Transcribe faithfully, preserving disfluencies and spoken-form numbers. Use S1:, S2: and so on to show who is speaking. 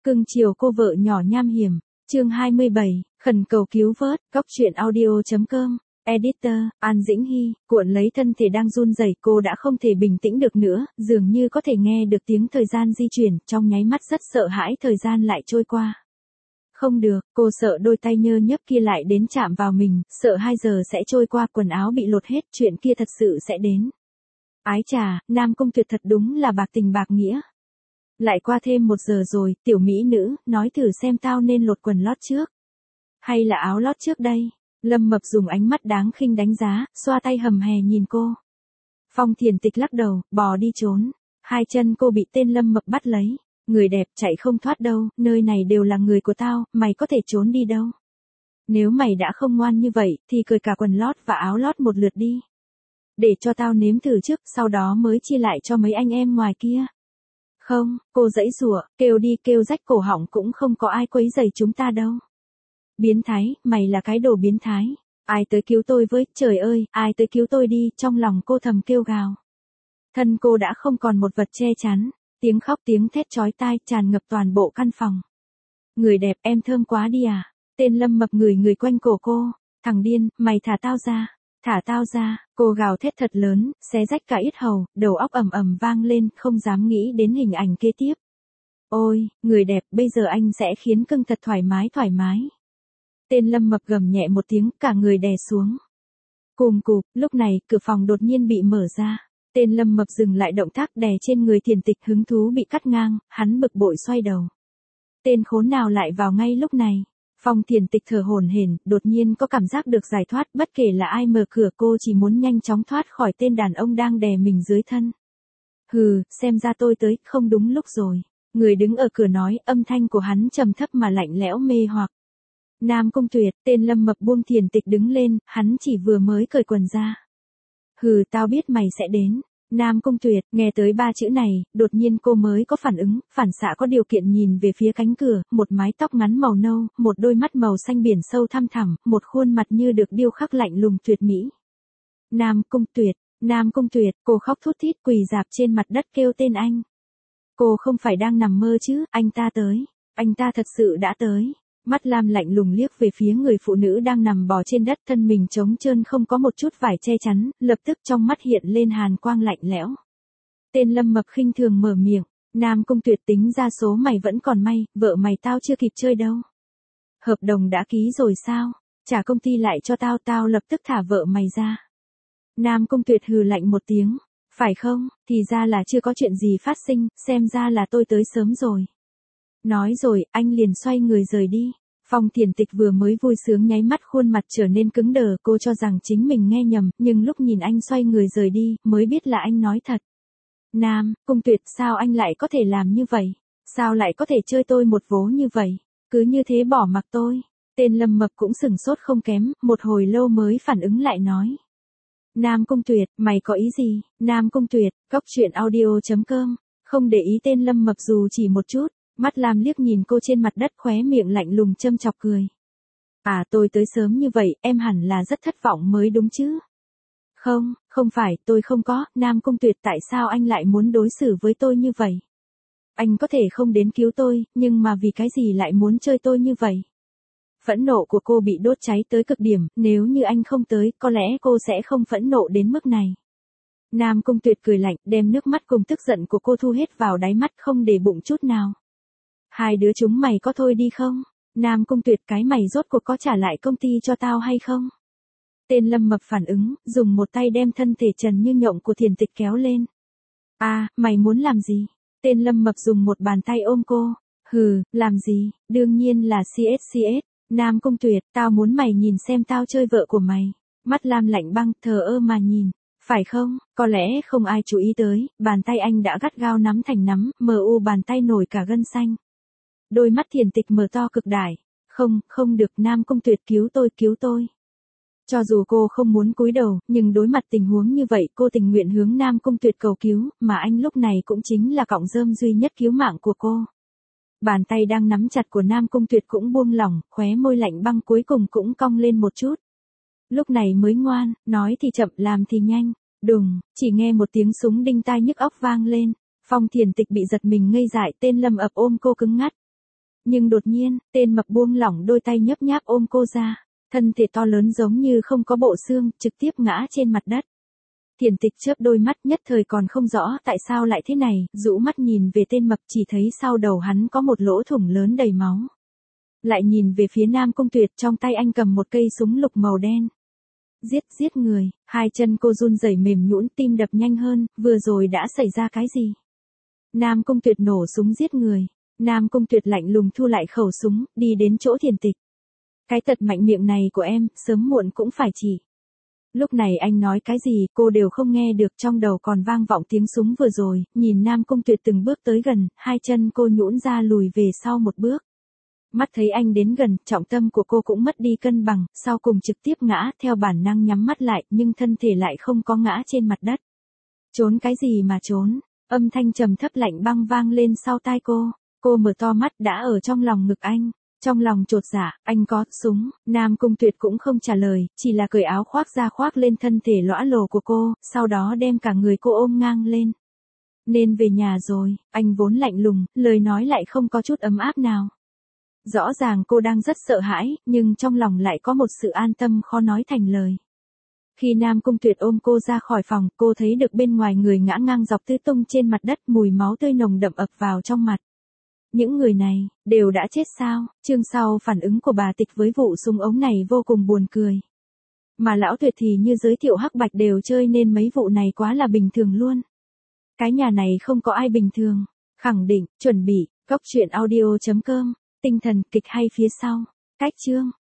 S1: Cưng chiều cô vợ nhỏ nham hiểm, chương hai mươi bảy, khẩn cầu cứu vớt, góc truyện audio.com, editor, An Dĩnh Hy, cuộn lấy thân thể đang run rẩy, cô đã không thể bình tĩnh được nữa, dường như có thể nghe được tiếng thời gian di chuyển, trong nháy mắt rất sợ hãi thời gian lại trôi qua. Không được, cô sợ đôi tay nhơ nhớp kia lại đến chạm vào mình, sợ hai giờ sẽ trôi qua, quần áo bị lột hết, chuyện kia thật sự sẽ đến. Ái chà, Nam Cung Tuyệt thật đúng là bạc tình bạc nghĩa. Lại qua thêm một giờ rồi, tiểu mỹ nữ, nói thử xem tao nên lột quần lót trước. Hay là áo lót trước đây? Lâm Mập dùng ánh mắt đáng khinh đánh giá, xoa tay hầm hè nhìn cô. Phong Thiền Tịch lắc đầu, bò đi trốn. Hai chân cô bị tên Lâm Mập bắt lấy. Người đẹp chạy không thoát đâu, nơi này đều là người của tao, mày có thể trốn đi đâu. Nếu mày đã không ngoan như vậy, thì cởi cả quần lót và áo lót một lượt đi. Để cho tao nếm thử trước, sau đó mới chia lại cho mấy anh em ngoài kia. Không, cô giãy giụa, kêu đi kêu rách cổ họng cũng không có ai quấy rầy chúng ta đâu. Biến thái, mày là cái đồ biến thái. Ai tới cứu tôi với, trời ơi, ai tới cứu tôi đi, trong lòng cô thầm kêu gào. Thân cô đã không còn một vật che chắn, tiếng khóc tiếng thét chói tai tràn ngập toàn bộ căn phòng. Người đẹp, em thơm quá đi à. Tên Lâm Mập người người quanh cổ cô. Thằng điên, mày thả tao ra. Thả tao ra, cô gào thét thật lớn, xé rách cả yết hầu, đầu óc ầm ầm vang lên, không dám nghĩ đến hình ảnh kế tiếp. Ôi, người đẹp, bây giờ anh sẽ khiến cưng thật thoải mái thoải mái. Tên Lâm Mập gầm nhẹ một tiếng, cả người đè xuống. Cùm cụp, lúc này, cửa phòng đột nhiên bị mở ra. Tên Lâm Mập dừng lại động tác đè trên người Thiền Tịch, hứng thú bị cắt ngang, hắn bực bội xoay đầu. Tên khốn nào lại vào ngay lúc này? Phong Thiền Tịch thở hổn hển, đột nhiên có cảm giác được giải thoát, bất kể là ai mở cửa cô chỉ muốn nhanh chóng thoát khỏi tên đàn ông đang đè mình dưới thân. Hừ, xem ra tôi tới, không đúng lúc rồi. Người đứng ở cửa nói, âm thanh của hắn trầm thấp mà lạnh lẽo mê hoặc. Nam Cung Tuyệt, tên Lâm Mập buông Thiền Tịch đứng lên, hắn chỉ vừa mới cởi quần ra. Hừ, tao biết mày sẽ đến. Nam Cung Tuyệt, nghe tới ba chữ này, đột nhiên cô mới có phản ứng, phản xạ có điều kiện nhìn về phía cánh cửa, một mái tóc ngắn màu nâu, một đôi mắt màu xanh biển sâu thăm thẳm, một khuôn mặt như được điêu khắc lạnh lùng tuyệt mỹ. Nam Cung Tuyệt, Nam Cung Tuyệt, cô khóc thút thít quỳ rạp trên mặt đất kêu tên anh. Cô không phải đang nằm mơ chứ, anh ta tới, anh ta thật sự đã tới. Mắt lam lạnh lùng liếc về phía người phụ nữ đang nằm bò trên đất, thân mình trống trơn không có một chút vải che chắn, lập tức trong mắt hiện lên hàn quang lạnh lẽo. Tên Lâm Mập khinh thường mở miệng, Nam Cung Tuyệt, tính ra số mày vẫn còn may, vợ mày tao chưa kịp chơi đâu. Hợp đồng đã ký rồi sao? Trả công ty lại cho tao, tao lập tức thả vợ mày ra. Nam Cung Tuyệt hừ lạnh một tiếng, phải không, thì ra là chưa có chuyện gì phát sinh, xem ra là tôi tới sớm rồi. Nói rồi, anh liền xoay người rời đi. Phong Thiền Tịch vừa mới vui sướng nháy mắt khuôn mặt trở nên cứng đờ, cô cho rằng chính mình nghe nhầm, nhưng lúc nhìn anh xoay người rời đi, mới biết là anh nói thật. Nam Cung Tuyệt, sao anh lại có thể làm như vậy? Sao lại có thể chơi tôi một vố như vậy? Cứ như thế bỏ mặc tôi. Tên Lâm Mập cũng sửng sốt không kém, một hồi lâu mới phản ứng lại nói. Nam Cung Tuyệt, mày có ý gì? Nam Cung Tuyệt, góc truyện audio.com, không để ý tên Lâm Mập dù chỉ một chút. Mắt lam liếc nhìn cô trên mặt đất, khóe miệng lạnh lùng châm chọc cười. À, tôi tới sớm như vậy, em hẳn là rất thất vọng mới đúng chứ? Không, không phải, tôi không có. Nam Cung Tuyệt, tại sao anh lại muốn đối xử với tôi như vậy? Anh có thể không đến cứu tôi, nhưng mà vì cái gì lại muốn chơi tôi như vậy? Phẫn nộ của cô bị đốt cháy tới cực điểm, nếu như anh không tới, có lẽ cô sẽ không phẫn nộ đến mức này. Nam Cung Tuyệt cười lạnh, đem nước mắt cùng tức giận của cô thu hết vào đáy mắt, không để bụng chút nào. Hai đứa chúng mày có thôi đi không? Nam Cung Tuyệt, cái mày rốt cuộc có trả lại công ty cho tao hay không? Tên Lâm Mập phản ứng, dùng một tay đem thân thể trần như nhộng của Thiền Tịch kéo lên. À, mày muốn làm gì? Tên Lâm Mập dùng một bàn tay ôm cô. Hừ, làm gì? Đương nhiên là xê ét xê ét. Nam Cung Tuyệt, tao muốn mày nhìn xem tao chơi vợ của mày. Mắt lam lạnh băng, thờ ơ mà nhìn. Phải không? Có lẽ không ai chú ý tới, bàn tay anh đã gắt gao nắm thành nắm, mờ u bàn tay nổi cả gân xanh. Đôi mắt Thiền Tịch mở to cực đại. Không, không được, Nam Cung Tuyệt, cứu tôi, cứu tôi. Cho dù cô không muốn cúi đầu, nhưng đối mặt tình huống như vậy, cô tình nguyện hướng Nam Cung Tuyệt cầu cứu, mà anh lúc này cũng chính là cọng rơm duy nhất cứu mạng của cô. Bàn tay đang nắm chặt của Nam Cung Tuyệt cũng buông lỏng, khóe môi lạnh băng cuối cùng cũng cong lên một chút. Lúc này mới ngoan, nói thì chậm, làm thì nhanh. Đùng, chỉ nghe một tiếng súng đinh tai nhức óc vang lên. Phong Thiền Tịch bị giật mình ngây dại, tên Lâm Ập ôm cô cứng ngắt. Nhưng đột nhiên, tên mập buông lỏng đôi tay nhấp nháp ôm cô ra. Thân thể to lớn giống như không có bộ xương, trực tiếp ngã trên mặt đất. Thiển Tịch chớp đôi mắt nhất thời còn không rõ tại sao lại thế này, rũ mắt nhìn về tên mập chỉ thấy sau đầu hắn có một lỗ thủng lớn đầy máu. Lại nhìn về phía Nam Cung Tuyệt, trong tay anh cầm một cây súng lục màu đen. Giết, giết người, hai chân cô run rẩy mềm nhũn, tim đập nhanh hơn, vừa rồi đã xảy ra cái gì? Nam Cung Tuyệt nổ súng giết người. Nam Cung Tuyệt lạnh lùng thu lại khẩu súng, đi đến chỗ Thiển Tịch. Cái tật mạnh miệng này của em, sớm muộn cũng phải chỉ. Lúc này anh nói cái gì cô đều không nghe được, trong đầu còn vang vọng tiếng súng vừa rồi, nhìn Nam Cung Tuyệt từng bước tới gần, hai chân cô nhũn ra lùi về sau một bước. Mắt thấy anh đến gần, trọng tâm của cô cũng mất đi cân bằng, sau cùng trực tiếp ngã, theo bản năng nhắm mắt lại, nhưng thân thể lại không có ngã trên mặt đất. Trốn cái gì mà trốn, âm thanh trầm thấp lạnh băng vang lên sau tai cô, cô mở to mắt đã ở trong lòng ngực anh. Trong lòng chột dạ, anh có súng, Nam Cung Tuyệt cũng không trả lời, chỉ là cởi áo khoác ra khoác lên thân thể lõa lồ của cô, sau đó đem cả người cô ôm ngang lên. Nên về nhà rồi, anh vốn lạnh lùng, lời nói lại không có chút ấm áp nào. Rõ ràng cô đang rất sợ hãi, nhưng trong lòng lại có một sự an tâm khó nói thành lời. Khi Nam Cung Tuyệt ôm cô ra khỏi phòng, cô thấy được bên ngoài người ngã ngang dọc tứ tung trên mặt đất, mùi máu tươi nồng đậm ập vào trong mặt. Những người này, đều đã chết sao? Chương sau phản ứng của bà Tịch với vụ súng ống này vô cùng buồn cười. Mà lão Tuyệt thì như giới thiệu hắc bạch đều chơi nên mấy vụ này quá là bình thường luôn. Cái nhà này không có ai bình thường. Khẳng định, chuẩn bị, góc truyện audio chấm com, tinh thần kịch hay phía sau. Cách chương.